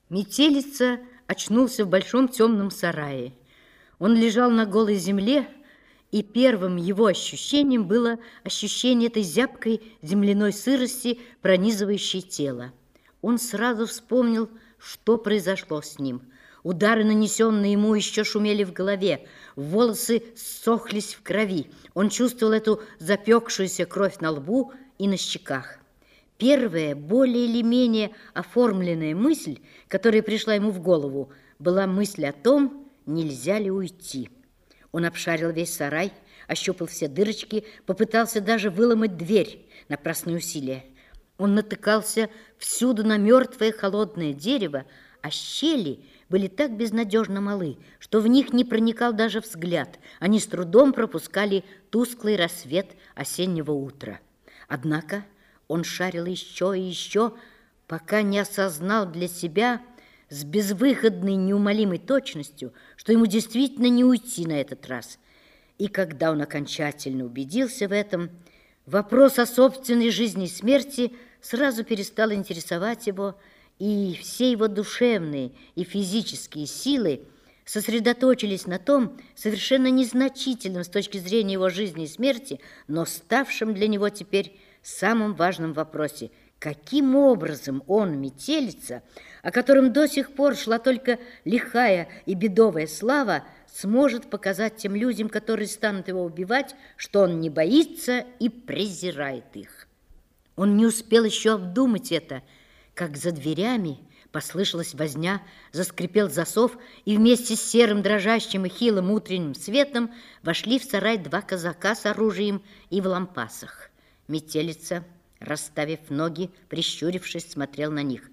Метелица очнулся в большом темном сарае. Он лежал на голой земле, и первым его ощущением было ощущение этой зябкой земляной сырости, пронизывающей тело. Он сразу вспомнил, что произошло с ним. Удары, нанесенные ему, еще шумели в голове, волосы ссохлись в крови. Он чувствовал эту запекшуюся кровь на лбу и на щеках. Первая, более или менее оформленная мысль, которая пришла ему в голову, была мысль о том, нельзя ли уйти. Он обшарил весь сарай, ощупал все дырочки, попытался даже выломать дверь, напрасные усилия. Он натыкался всюду на мертвое холодное дерево, а щели были так безнадежно малы, что в них не проникал даже взгляд. Они с трудом пропускали тусклый рассвет осеннего утра. Однако он шарил еще и еще, пока не осознал для себя с безвыходной неумолимой точностью, что ему действительно не уйти на этот раз. И когда он окончательно убедился в этом, вопрос о собственной жизни и смерти сразу перестал интересовать его, и все его душевные и физические силы сосредоточились на том совершенно незначительном с точки зрения его жизни и смерти, но ставшем для него теперь самом важном вопросе: каким образом он, Метелица, о котором до сих пор шла только лихая и бедовая слава, сможет показать тем людям, которые станут его убивать, что он не боится и презирает их. Он не успел еще обдумать это, как за дверями послышалась возня, заскрипел засов, и вместе с серым, дрожащим и хилым утренним светом вошли в сарай два казака с оружием и в лампасах. Метелица, расставив ноги, прищурившись, смотрел на них.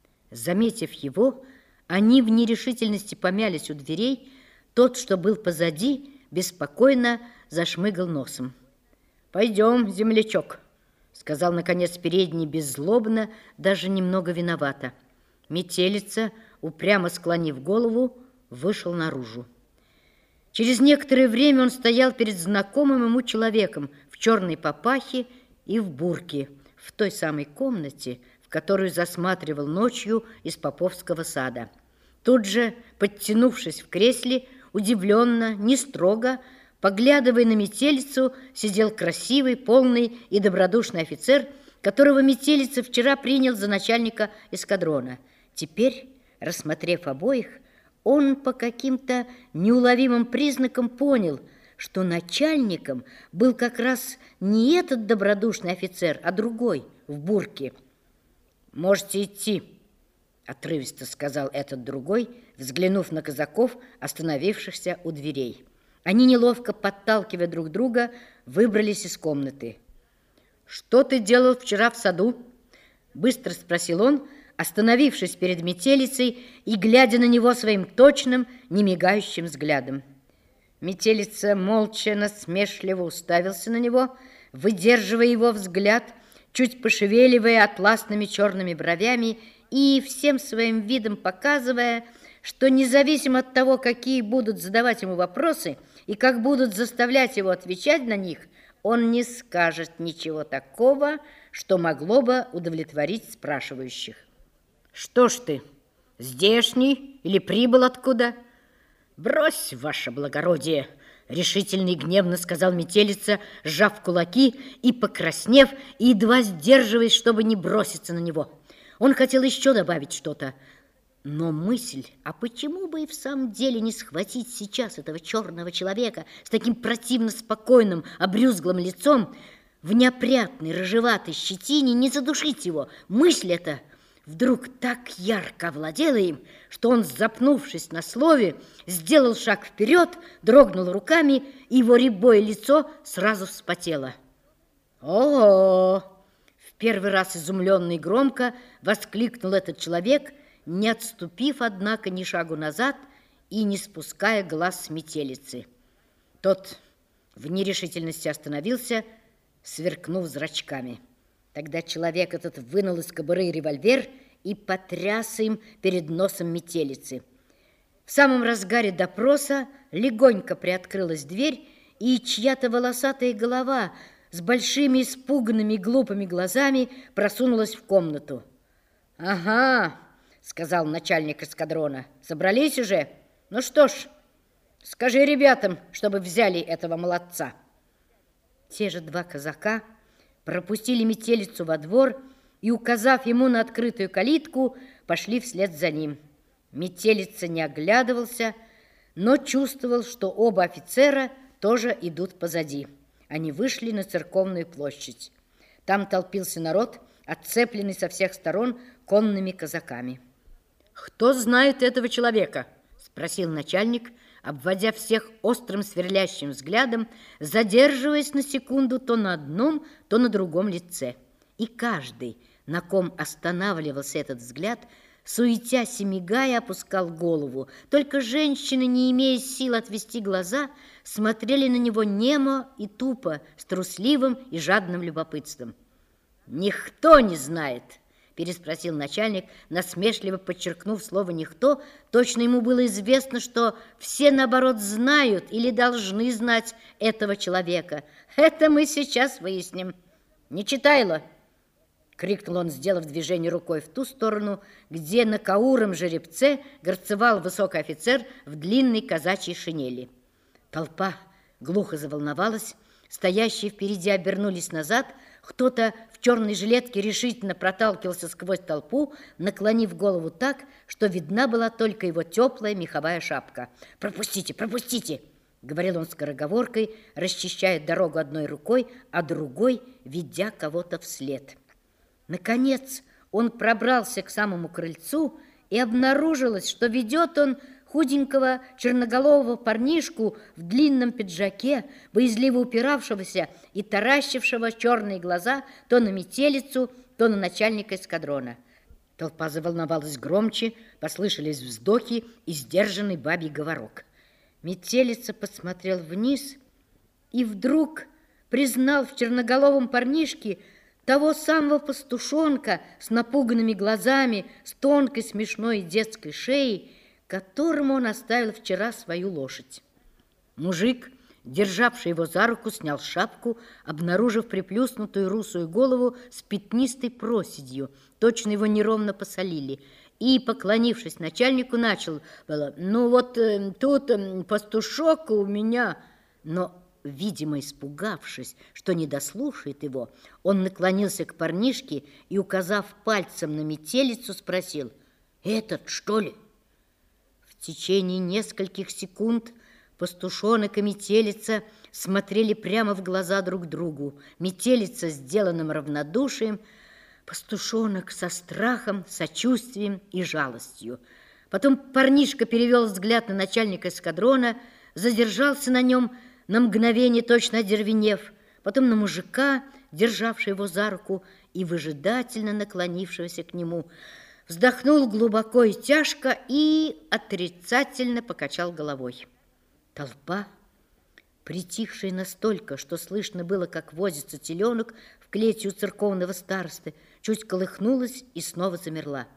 Заметив его, они в нерешительности помялись у дверей. Тот, что был позади, беспокойно зашмыгал носом. «Пойдем, землячок», — сказал, наконец, передний беззлобно, даже немного виновато. Метелица, упрямо склонив голову, вышел наружу. Через некоторое время он стоял перед знакомым ему человеком в черной папахе и в бурке, в той самой комнате, в которую засматривал ночью из Поповского сада. Тут же, подтянувшись в кресле, удивленно, не строго, поглядывая на Метелицу, сидел красивый, полный и добродушный офицер, которого Метелица вчера принял за начальника эскадрона. Теперь, рассмотрев обоих, он по каким-то неуловимым признакам понял, что начальником был как раз не этот добродушный офицер, а другой, в бурке. «Можете идти», — отрывисто сказал этот другой, взглянув на казаков, остановившихся у дверей. Они, неловко подталкивая друг друга, выбрались из комнаты. «Что ты делал вчера в саду?» — быстро спросил он, остановившись перед Метелицей и глядя на него своим точным, немигающим взглядом. Метелица молча, насмешливо уставился на него, выдерживая его взгляд, чуть пошевеливая атласными черными бровями и всем своим видом показывая, что независимо от того, какие будут задавать ему вопросы и как будут заставлять его отвечать на них, он не скажет ничего такого, что могло бы удовлетворить спрашивающих. «Что ж ты, здешний или прибыл откуда?» «Брось, ваше благородие!» — решительно и гневно сказал Метелица, сжав кулаки и покраснев, и едва сдерживаясь, чтобы не броситься на него. Он хотел еще добавить что-то, но мысль, а почему бы и в самом деле не схватить сейчас этого черного человека с таким противно спокойным, обрюзглым лицом, в неопрятной, рыжеватой щетине, не задушить его, мысль эта вдруг так ярко овладела им, что он, запнувшись на слове, сделал шаг вперед, дрогнул руками, и его рябое лицо сразу вспотело. «О-о-о!» — в первый раз изумленно и громко воскликнул этот человек, не отступив, однако, ни шагу назад и не спуская глаз с Метелицы. Тот в нерешительности остановился, сверкнув зрачками. Тогда человек этот вынул из кобуры револьвер и потряс им перед носом Метелицы. В самом разгаре допроса легонько приоткрылась дверь, и чья-то волосатая голова с большими испуганными глупыми глазами просунулась в комнату. «Ага!» — сказал начальник эскадрона. Собрались уже? Ну что ж, скажи ребятам, чтобы взяли этого молодца. Те же два казака пропустили метелицу во двор и, указав ему на открытую калитку, пошли вслед за ним. Метелица не оглядывался, но чувствовал, что оба офицера тоже идут позади. Они вышли на церковную площадь. Там толпился народ, отцепленный со всех сторон конными казаками. «Кто знает этого человека?» – спросил начальник, обводя всех острым сверлящим взглядом, задерживаясь на секунду то на одном, то на другом лице. И каждый, на ком останавливался этот взгляд, суетясь и мигая, опускал голову. Только женщины, не имея сил отвести глаза, смотрели на него немо и тупо, с трусливым и жадным любопытством. «Никто не знает!» – переспросил начальник, насмешливо подчеркнув слово «никто». Точно ему было известно, что все, наоборот, знают или должны знать этого человека. Это мы сейчас выясним. «Не читайло!» — крикнул он, сделав движение рукой в ту сторону, где на кауром жеребце горцевал высокий офицер в длинной казачьей шинели. Толпа глухо заволновалась, стоящие впереди обернулись назад, кто-то в черной жилетке решительно проталкивался сквозь толпу, наклонив голову так, что видна была только его теплая меховая шапка. «Пропустите, пропустите!» — говорил он скороговоркой, расчищая дорогу одной рукой, а другой ведя кого-то вслед. Наконец он пробрался к самому крыльцу, и обнаружилось, что ведет он худенького черноголового парнишку в длинном пиджаке, боязливо упиравшегося и таращившего черные глаза то на метелицу, то на начальника эскадрона. Толпа заволновалась громче, послышались вздохи и сдержанный бабий говорок. Метелица посмотрел вниз и вдруг признал в черноголовом парнишке того самого пастушонка с напуганными глазами, с тонкой смешной детской шеей, которому он оставил вчера свою лошадь. Мужик, державший его за руку, снял шапку, обнаружив приплюснутую русую голову с пятнистой проседью. Точно его неровно посолили. И, поклонившись начальнику, начал было: «Ну вот тут пастушок у меня». Но, видимо, испугавшись, что не дослушает его, он наклонился к парнишке и, указав пальцем на метелицу, спросил: «Этот, что ли?» В течение нескольких секунд пастушонок и метелица смотрели прямо в глаза друг другу. Метелица сделанным равнодушием, пастушонок со страхом, сочувствием и жалостью. Потом парнишка перевел взгляд на начальника эскадрона, задержался на нем на мгновение, точно одервенев, потом на мужика, державшего его за руку и выжидательно наклонившегося к нему. Вздохнул глубоко и тяжко и отрицательно покачал головой. Толпа, притихшая настолько, что слышно было, как возится теленок в клете у церковного старосты, чуть колыхнулась и снова замерла.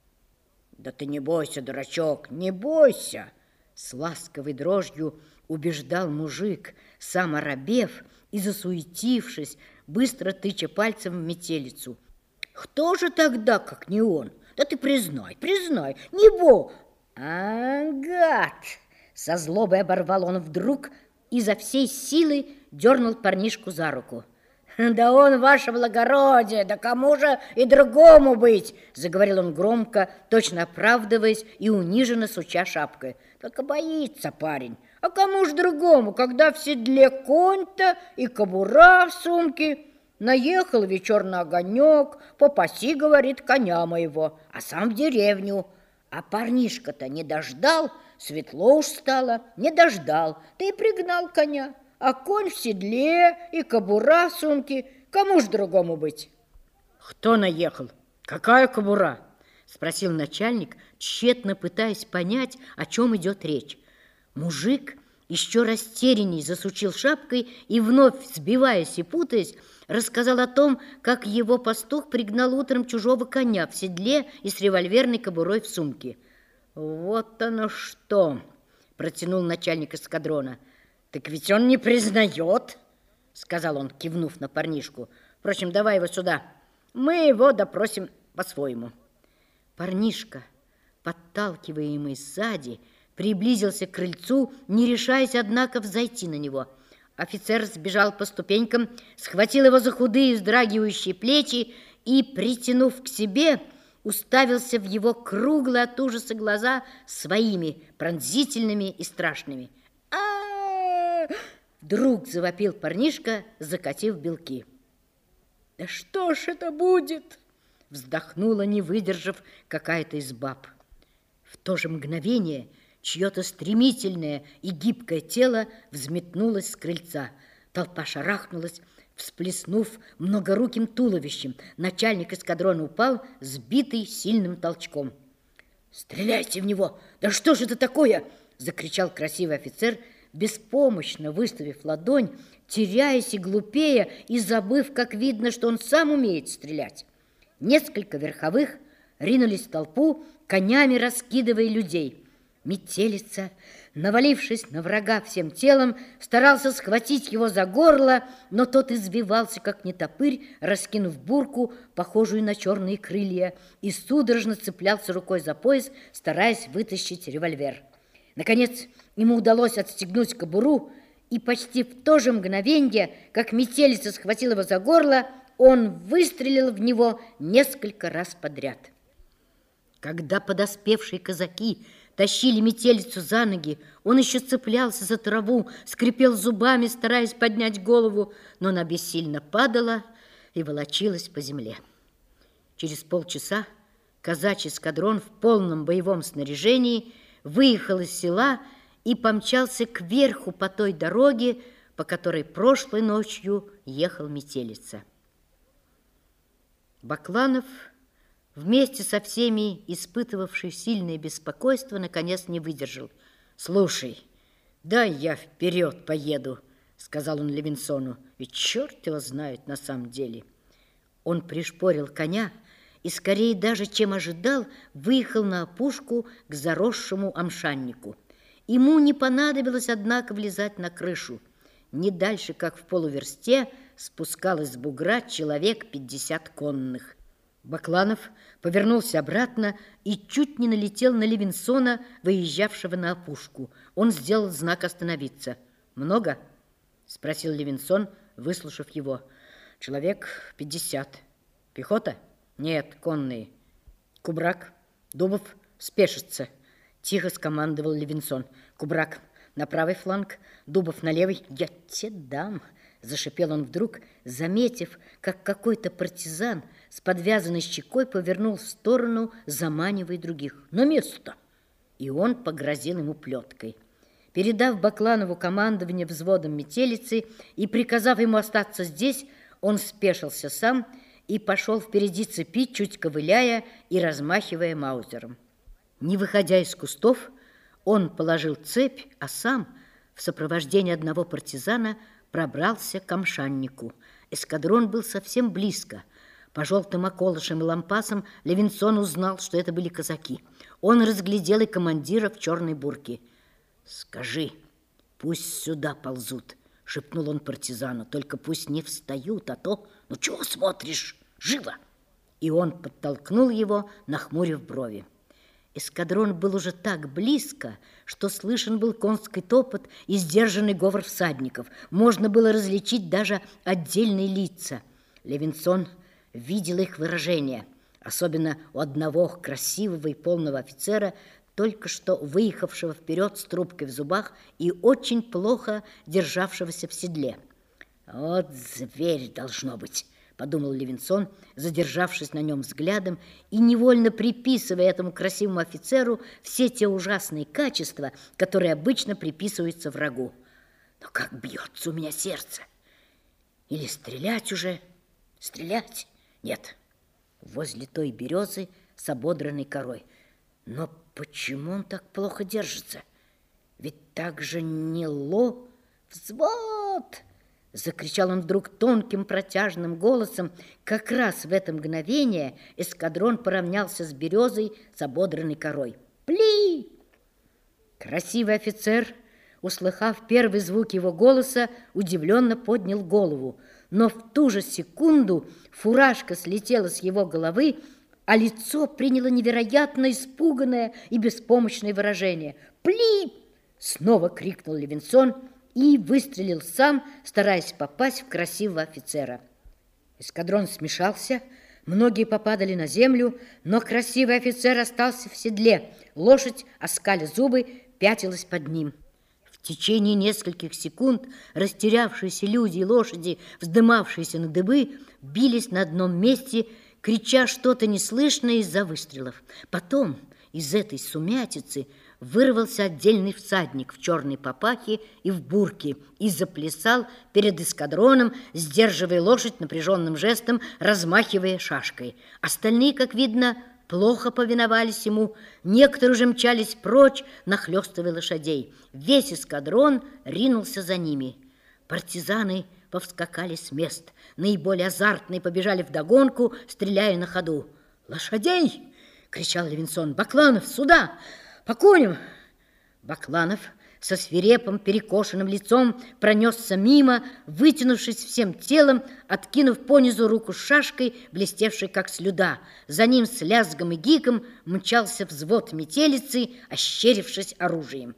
«Да ты не бойся, дурачок, не бойся!» С ласковой дрожью убеждал мужик, сам оробев и засуетившись, быстро тыча пальцем в метелицу. «Кто же тогда, как не он? Да ты признай, не бо...» «А, гад!» Со злобой оборвал он вдруг и изо всей силы дернул парнишку за руку. «Да он, ваше благородие, да кому же и другому быть?» Заговорил он громко, точно оправдываясь и униженно суча шапкой. «Только боится парень. А кому ж другому, когда в седле конь-то и кобура в сумке? Наехал вечерний огонек, попаси, говорит, коня моего, а сам в деревню. А парнишка-то не дождал, светло уж стало, не дождал, ты и пригнал коня. А конь в седле и кобура в сумке, кому ж другому быть?» «Кто наехал? Какая кобура?» Спросил начальник, тщетно пытаясь понять, о чем идет речь. Мужик еще растерянней засучил шапкой и, вновь сбиваясь и путаясь, рассказал о том, как его пастух пригнал утром чужого коня в седле и с револьверной кобурой в сумке. «Вот оно что!» – протянул начальник эскадрона. «Так ведь он не признает!» – сказал он, кивнув на парнишку. «Впрочем, давай его сюда, мы его допросим по-своему». Парнишка, подталкиваемый сзади, приблизился к крыльцу, не решаясь, однако, взойти на него. Офицер сбежал по ступенькам, схватил его за худые, вздрагивающие плечи и, притянув к себе, уставился в его круглые от ужаса глаза своими, пронзительными и страшными. Вдруг завопил парнишка, закатив белки. «Да что ж это будет?» Вздохнула, не выдержав, какая-то из баб. В то же мгновение чье-то стремительное и гибкое тело взметнулось с крыльца. Толпа шарахнулась, всплеснув многоруким туловищем. Начальник эскадрона упал, сбитый сильным толчком. «Стреляйте в него! Да что же это такое?» — закричал красивый офицер, беспомощно выставив ладонь, теряясь и глупея, и забыв, как видно, что он сам умеет стрелять. Несколько верховых ринулись в толпу, конями раскидывая людей. Метелица, навалившись на врага всем телом, старался схватить его за горло, но тот извивался, как нетопырь, раскинув бурку, похожую на черные крылья, и судорожно цеплялся рукой за пояс, стараясь вытащить револьвер. Наконец, ему удалось отстегнуть кобуру, и почти в то же мгновенье, как метелица схватила его за горло, он выстрелил в него несколько раз подряд. Когда подоспевшие казаки тащили метелицу за ноги, он еще цеплялся за траву, скрипел зубами, стараясь поднять голову, но она бессильно падала и волочилась по земле. Через полчаса казачий эскадрон в полном боевом снаряжении выехал из села и помчался кверху по той дороге, по которой прошлой ночью ехал метелица. Бакланов, вместе со всеми испытывавший сильное беспокойство, наконец не выдержал. «Слушай, дай я вперед поеду», — сказал он Левинсону, «ведь черт его знает на самом деле». Он пришпорил коня и, скорее даже, чем ожидал, выехал на опушку к заросшему амшаннику. Ему не понадобилось, однако, влезать на крышу. Не дальше, как в полуверсте, спускалось с бугра человек 50 конных. Бакланов повернулся обратно и чуть не налетел на Левинсона, выезжавшего на опушку. Он сделал знак остановиться. «Много?» — спросил Левинсон, выслушав его. «Человек 50. Пехота?» «Нет, конные». «Кубрак, Дубов, спешится», — тихо скомандовал Левинсон. «Кубрак на правый фланг, Дубов на левый». «Я тебе дам», — зашипел он вдруг, заметив, как какой-то партизан с подвязанной щекой повернул в сторону, заманивая других. «На место!» И он погрозил ему плеткой. Передав Бакланову командование взводом метелицы и приказав ему остаться здесь, он спешился сам и пошел впереди цепи, чуть ковыляя и размахивая маузером. Не выходя из кустов, он положил цепь, а сам в сопровождении одного партизана пробрался к амшаннику. Эскадрон был совсем близко. По желтым околышам и лампасам Левинсон узнал, что это были казаки. Он разглядел и командира в черной бурке. «Скажи, пусть сюда ползут», — шепнул он партизану. «Только пусть не встают, а то... Ну, чего смотришь? Живо!» И он подтолкнул его, нахмурив брови. Эскадрон был уже так близко, что слышен был конский топот и сдержанный говор всадников. Можно было различить даже отдельные лица. Левинсон видел их выражение, особенно у одного красивого и полного офицера, только что выехавшего вперед с трубкой в зубах и очень плохо державшегося в седле. «Вот зверь должно быть», — подумал Левинсон, задержавшись на нем взглядом и невольно приписывая этому красивому офицеру все те ужасные качества, которые обычно приписываются врагу. «Но как бьется у меня сердце! Или стрелять уже? Стрелять? Нет, возле той березы с ободранной корой. Но почему он так плохо держится? Ведь так же не ло... Взвод!» Закричал он вдруг тонким протяжным голосом. Как раз в это мгновение эскадрон поравнялся с березой с ободранной корой. «Пли!» Красивый офицер, услыхав первый звук его голоса, удивленно поднял голову. Но в ту же секунду фуражка слетела с его головы, а лицо приняло невероятно испуганное и беспомощное выражение. «Пли!» — снова крикнул Левинсон и выстрелил сам, стараясь попасть в красивого офицера. Эскадрон смешался, многие попадали на землю, но красивый офицер остался в седле. Лошадь, оскаля зубы, пятилась под ним. В течение нескольких секунд растерявшиеся люди и лошади, вздымавшиеся на дыбы, бились на одном месте, крича что-то неслышное из-за выстрелов. Потом из этой сумятицы вырвался отдельный всадник в черной папахе и в бурке и заплясал перед эскадроном, сдерживая лошадь напряженным жестом, размахивая шашкой. Остальные, как видно, плохо повиновались ему, некоторые уже мчались прочь, нахлёстывая лошадей. Весь эскадрон ринулся за ними. Партизаны повскакали с мест, наиболее азартные побежали вдогонку, стреляя на ходу. «Лошадей!» — кричал Левинсон. «Бакланов, сюда! По коням!» Бакланов со свирепым перекошенным лицом пронесся мимо, вытянувшись всем телом, откинув понизу руку с шашкой, блестевшей как слюда. За ним с лязгом и гиком мчался взвод метелицы, ощерившись оружием.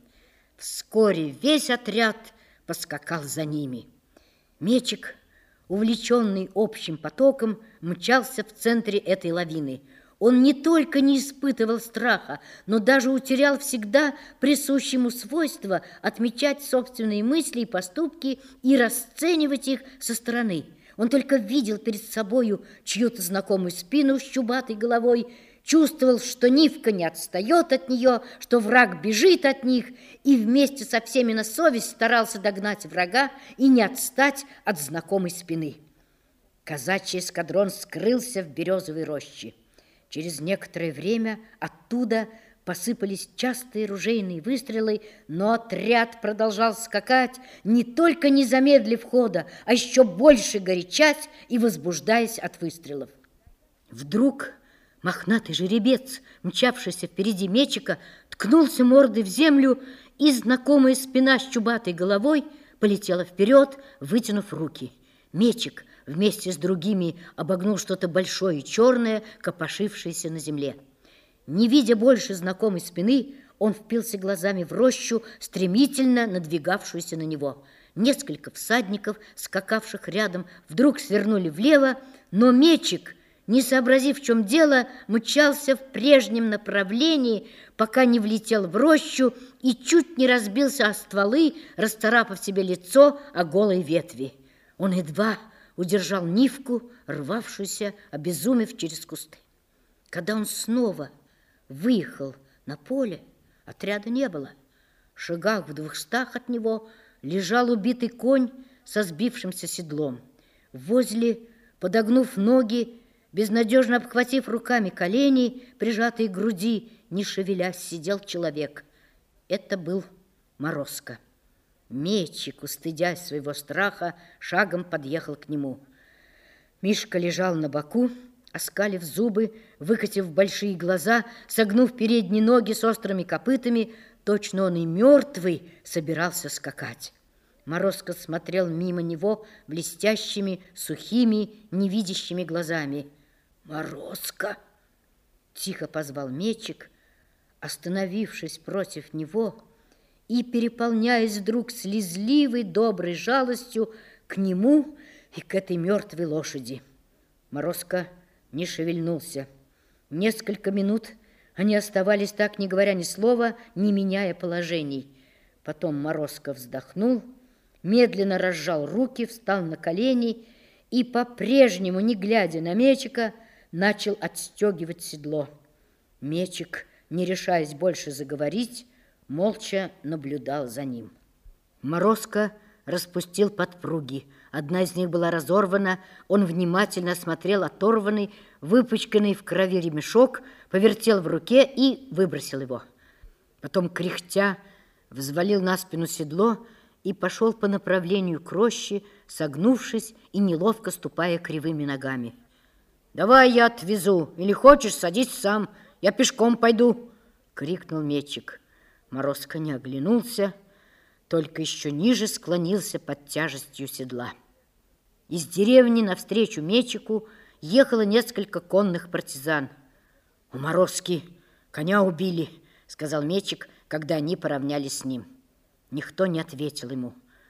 Вскоре весь отряд поскакал за ними. Мечик, увлеченный общим потоком, мчался в центре этой лавины. Он не только не испытывал страха, но даже утерял всегда присущее ему свойство отмечать собственные мысли и поступки и расценивать их со стороны. Он только видел перед собою чью-то знакомую спину с чубатой головой, чувствовал, что Нивка не отстает от нее, что враг бежит от них, и вместе со всеми на совесть старался догнать врага и не отстать от знакомой спины. Казачий эскадрон скрылся в березовой роще. Через некоторое время оттуда посыпались частые ружейные выстрелы, но отряд продолжал скакать, не только не замедлив хода, а еще больше горячась и возбуждаясь от выстрелов. Вдруг мохнатый жеребец, мчавшийся впереди Мечика, ткнулся мордой в землю, и знакомая спина с чубатой головой полетела вперед, вытянув руки. Мечик вместе с другими обогнул что-то большое и черное, копошившееся на земле. Не видя больше знакомой спины, он впился глазами в рощу, стремительно надвигавшуюся на него. Несколько всадников, скакавших рядом, вдруг свернули влево, но Мечик, не сообразив, в чем дело, мчался в прежнем направлении, пока не влетел в рощу и чуть не разбился о стволы, расцарапав себе лицо о голые ветви. Он едва удержал Нивку, рвавшуюся, обезумев через кусты. Когда он снова выехал на поле, отряда не было. В шагах в 200 от него лежал убитый конь со сбившимся седлом. Возле, подогнув ноги, безнадежно обхватив руками колени, прижатые к груди, не шевелясь, сидел человек. Это был Морозко. Мечик, устыдясь своего страха, шагом подъехал к нему. Мишка лежал на боку, оскалив зубы, выкатив большие глаза, согнув передние ноги с острыми копытами, точно он и мертвый собирался скакать. Морозко смотрел мимо него блестящими, сухими, невидящими глазами. «Морозко!» — тихо позвал Мечик, остановившись против него и переполняясь вдруг слезливой, доброй жалостью к нему и к этой мертвой лошади. Морозко не шевельнулся. Несколько минут они оставались так, не говоря ни слова, не меняя положений. Потом Морозко вздохнул, медленно разжал руки, встал на колени и, по-прежнему, не глядя на Мечика, начал отстегивать седло. Мечик, не решаясь больше заговорить, молча наблюдал за ним. Морозко распустил подпруги. Одна из них была разорвана. Он внимательно осмотрел оторванный, выпачканный в крови ремешок, повертел в руке и выбросил его. Потом, кряхтя, взвалил на спину седло и пошел по направлению к роще, согнувшись и неловко ступая кривыми ногами. «Давай я отвезу, или хочешь, садись сам, я пешком пойду!» — крикнул Мечик. Морозко не оглянулся, только еще ниже склонился под тяжестью седла. Из деревни навстречу Мечику ехало несколько конных партизан. У Морозки коня убили, сказал Мечик, когда они поравнялись с ним. Никто не ответил ему.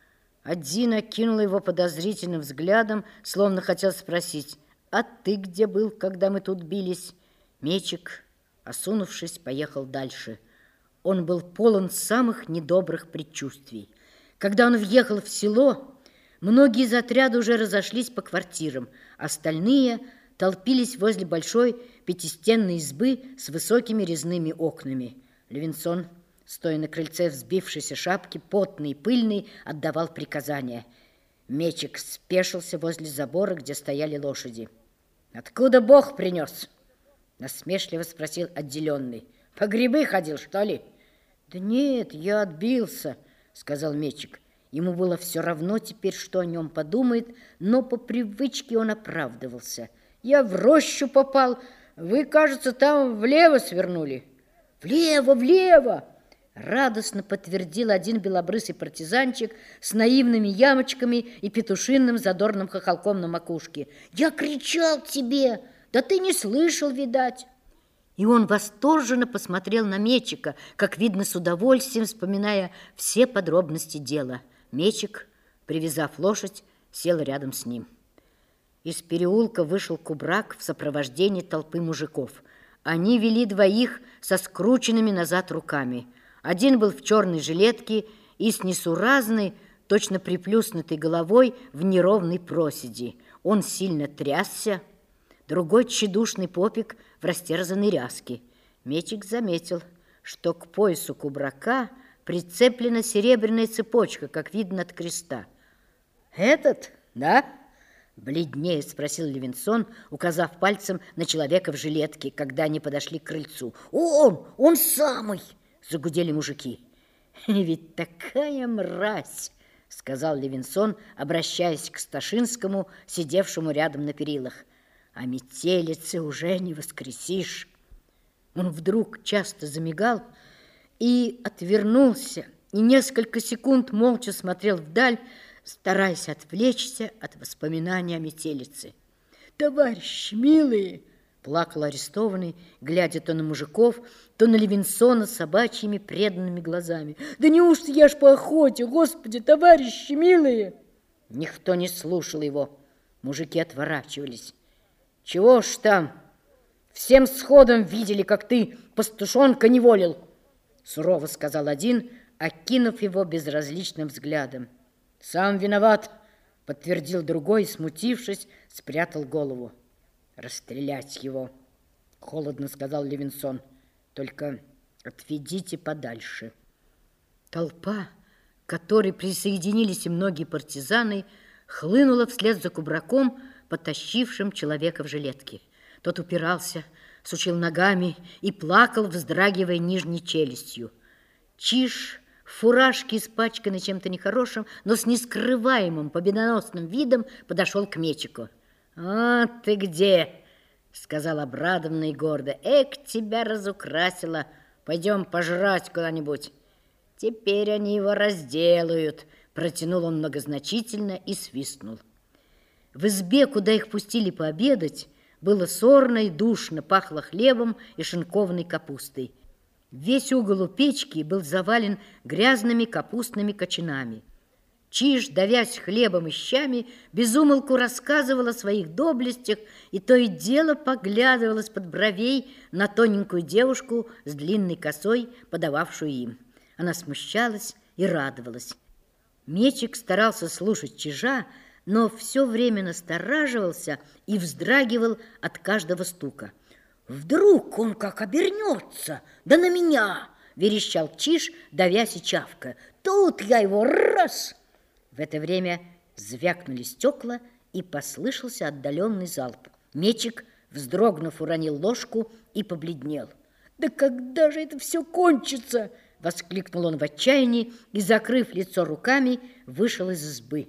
Один окинул его подозрительным взглядом, словно хотел спросить: «А ты где был, когда мы тут бились?» Мечик, осунувшись, поехал дальше. Он был полон самых недобрых предчувствий. Когда он въехал в село, многие из отряда уже разошлись по квартирам, остальные толпились возле большой пятистенной избы с высокими резными окнами. Левинсон, стоя на крыльце взбившейся шапки, потный и пыльный, отдавал приказания. Мечик спешился возле забора, где стояли лошади. «Откуда Бог принес?» — насмешливо спросил отделенный. «По грибы ходил, что ли?» «Да нет, я отбился», — сказал Мечик. Ему было все равно теперь, что о нем подумает, но по привычке он оправдывался. «Я в рощу попал. Вы, кажется, там влево свернули». «Влево, влево!» радостно подтвердил один белобрысый партизанчик с наивными ямочками и петушиным задорным хохолком на макушке. «Я кричал тебе! Да ты не слышал, видать!» И он восторженно посмотрел на Мечика, как видно, с удовольствием вспоминая все подробности дела. Мечик, привязав лошадь, сел рядом с ним. Из переулка вышел кубрак в сопровождении толпы мужиков. Они вели двоих со скрученными назад руками. Один был в черной жилетке и с несуразной, точно приплюснутой головой в неровной проседи. Он сильно трясся. Другой тщедушный попик в растерзанной ряске. Мечик заметил, что к поясу кубрака прицеплена серебряная цепочка, как видно от креста. «Этот, да?» — бледнее спросил Левинсон, указав пальцем на человека в жилетке, когда они подошли к крыльцу. Он самый!» — загудели мужики. «Ведь такая мразь!» — сказал Левинсон, обращаясь к Сташинскому, сидевшему рядом на перилах. «А метелицы уже не воскресишь». Он вдруг часто замигал и отвернулся, и несколько секунд молча смотрел вдаль, стараясь отвлечься от воспоминаний о метелице. «Товарищи милые!» — плакал арестованный, глядя то на мужиков, то на Левинсона собачьими преданными глазами. «Да неужто я ж по охоте, Господи, товарищи милые!» Никто не слушал его. Мужики отворачивались. «Чего ж там? Всем сходом видели, как ты пастушонка неволил!» Сурово сказал один, окинув его безразличным взглядом. «Сам виноват!» — подтвердил другой и, смутившись, спрятал голову. «Расстрелять его!» — холодно сказал Левинсон. «Только отведите подальше». Толпа, к которой присоединились и многие партизаны, хлынула вслед за кубраком, потащившим человека в жилетке. Тот упирался, сучил ногами и плакал, вздрагивая нижней челюстью. Чиж в фуражке, испачканной чем-то нехорошим, но с нескрываемым победоносным видом, подошел к Мечику. «А ты где?» — сказал обрадованно и гордо. «Эк, тебя разукрасило. Пойдем пожрать куда-нибудь». «Теперь они его разделают», — протянул он многозначительно и свистнул. В избе, куда их пустили пообедать, было сорно и душно, пахло хлебом и шинкованной капустой. Весь угол у печки был завален грязными капустными кочанами. Чиж, давясь хлебом и щами, без умолку рассказывал о своих доблестях и то и дело поглядывал из-под бровей на тоненькую девушку с длинной косой, подававшую им. Она смущалась и радовалась. Мечик старался слушать Чижа, но все время настораживался и вздрагивал от каждого стука. «Вдруг он как обернется, да на меня!» — верещал Чиж, давясь и чавкая. «Тут я его раз!» В это время звякнули стекла, и послышался отдаленный залп. Мечик, вздрогнув, уронил ложку и побледнел. «Да когда же это все кончится?» — воскликнул он в отчаянии и, закрыв лицо руками, вышел из избы.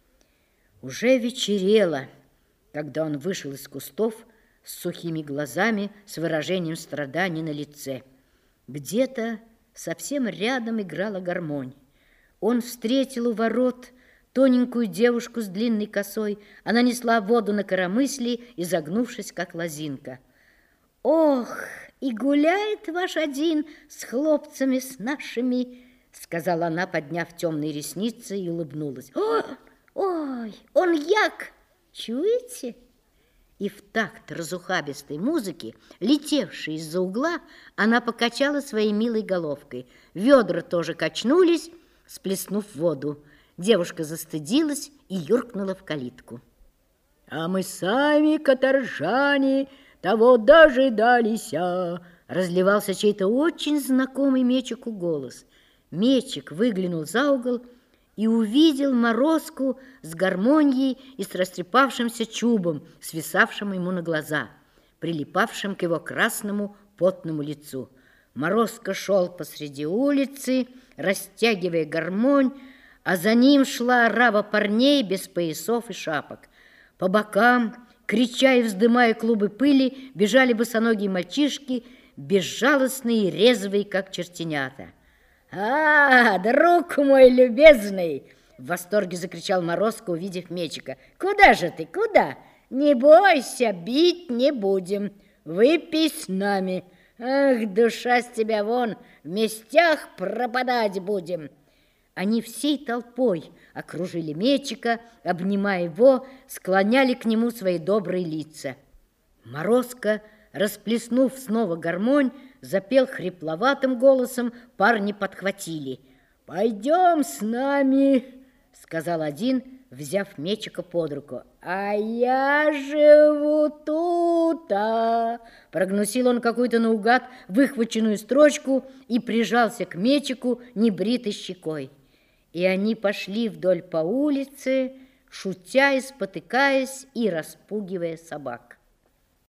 Уже вечерело, когда он вышел из кустов с сухими глазами, с выражением страдания на лице. Где-то совсем рядом играла гармонь. Он встретил у ворот тоненькую девушку с длинной косой. Она несла воду на коромысле, изогнувшись, как лозинка. Ох, и гуляет ваш один с хлопцами с нашими, сказала она, подняв темные ресницы, и улыбнулась. Ой, он як, чуете? И в такт разухабистой музыки, летевшей из-за угла, она покачала своей милой головкой. Ведра тоже качнулись, сплеснув воду. Девушка застыдилась и юркнула в калитку. «А мы сами, каторжане, того дожидалися!» Разливался чей-то очень знакомый Мечику голос. Мечик выглянул за угол и увидел Морозку с гармоньей и с растрепавшимся чубом, свисавшим ему на глаза, прилипавшим к его красному потному лицу. Морозка шел посреди улицы, растягивая гармонь, а за ним шла орава парней без поясов и шапок. По бокам, крича и вздымая клубы пыли, бежали босоногие мальчишки, безжалостные и резвые, как чертенята. «А, друг мой любезный!» — в восторге закричал Морозко, увидев Мечика. «Куда же ты, куда? Не бойся, бить не будем. Выпей с нами. Ах, душа с тебя вон, в местях пропадать будем!» Они всей толпой окружили Мечика, обнимая его, склоняли к нему свои добрые лица. Морозко, расплеснув снова гармонь, запел хрипловатым голосом, парни подхватили. «Пойдем с нами», — сказал один, взяв Мечика под руку. «А я живу тут-а», — прогнусил он какую-то наугад выхваченную строчку и прижался к Мечику небритой щекой. И они пошли вдоль по улице, шутя и спотыкаясь и распугивая собак.